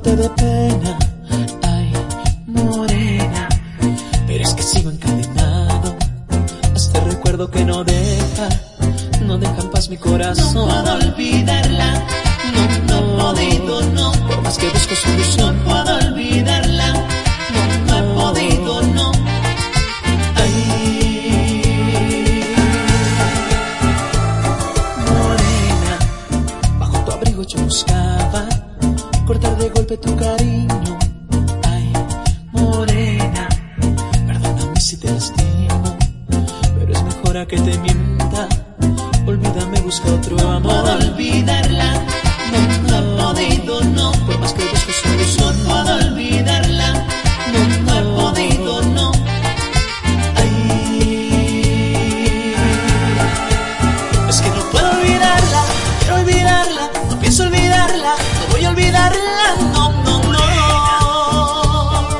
te dé pena, ay, morena, pero es que sigo encadenado a este recuerdo que no deja en paz mi corazón. No puedo olvidarla, no he podido, no. Por más que busco solución, No puedo olvidarla, no he podido, no. morena, bajo tu abrigo yo buscaba cortar de golpe tu cariño. Ay, morena, perdóname si te lastimo, pero es mejor a que te mienta. Olvídame, busca otro No amor. puedo olvidarla, no he podido, no. Por más que busco solución, No puedo olvidarla, no he podido, no. es que no puedo olvidarla, quiero olvidarla, no pienso olvidarla, no voy a olvidarla, no, no, no.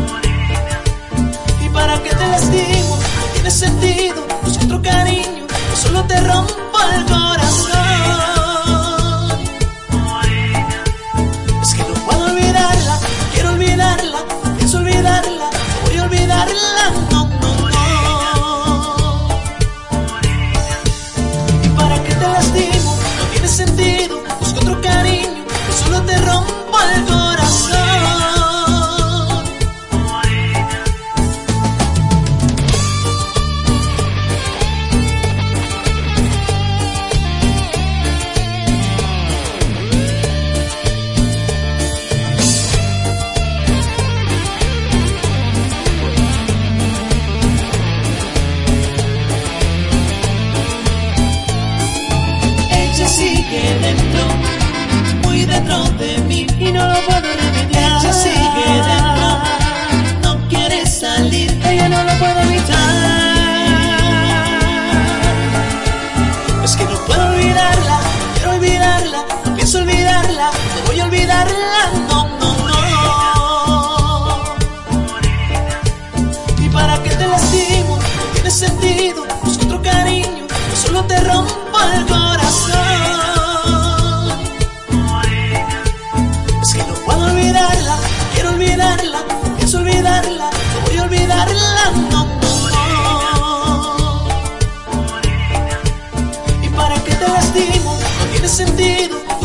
¿Y para qué te lastimo? No tiene sentido, busco otro cariño, yo solo te rompo el corazón. Es que no puedo olvidarla, quiero olvidarla, no pienso olvidarla, no voy a olvidarla, no, no, no. ¿Y para qué te lastimo? No tiene sentido, busco otro cariño, yo solo te rompo el corazón. Ella sigue dentro, muy dentro de mí, y no lo puedo remediar. Ella sigue dentro, no quiere salir, ella no lo puede evitar. Es que no puedo olvidarla, quiero olvidarla, no pienso olvidarla, no voy a olvidarla, no, no, no. ¿Y para qué te lastimo? No tiene sentido, busco otro cariño, yo solo te rompo el corazón. Es que no puedo olvidarla, quiero olvidarla, no pienso olvidarla, no voy a olvidarla, no, no, no. ¿Y para qué te lastimo? No tiene sentido,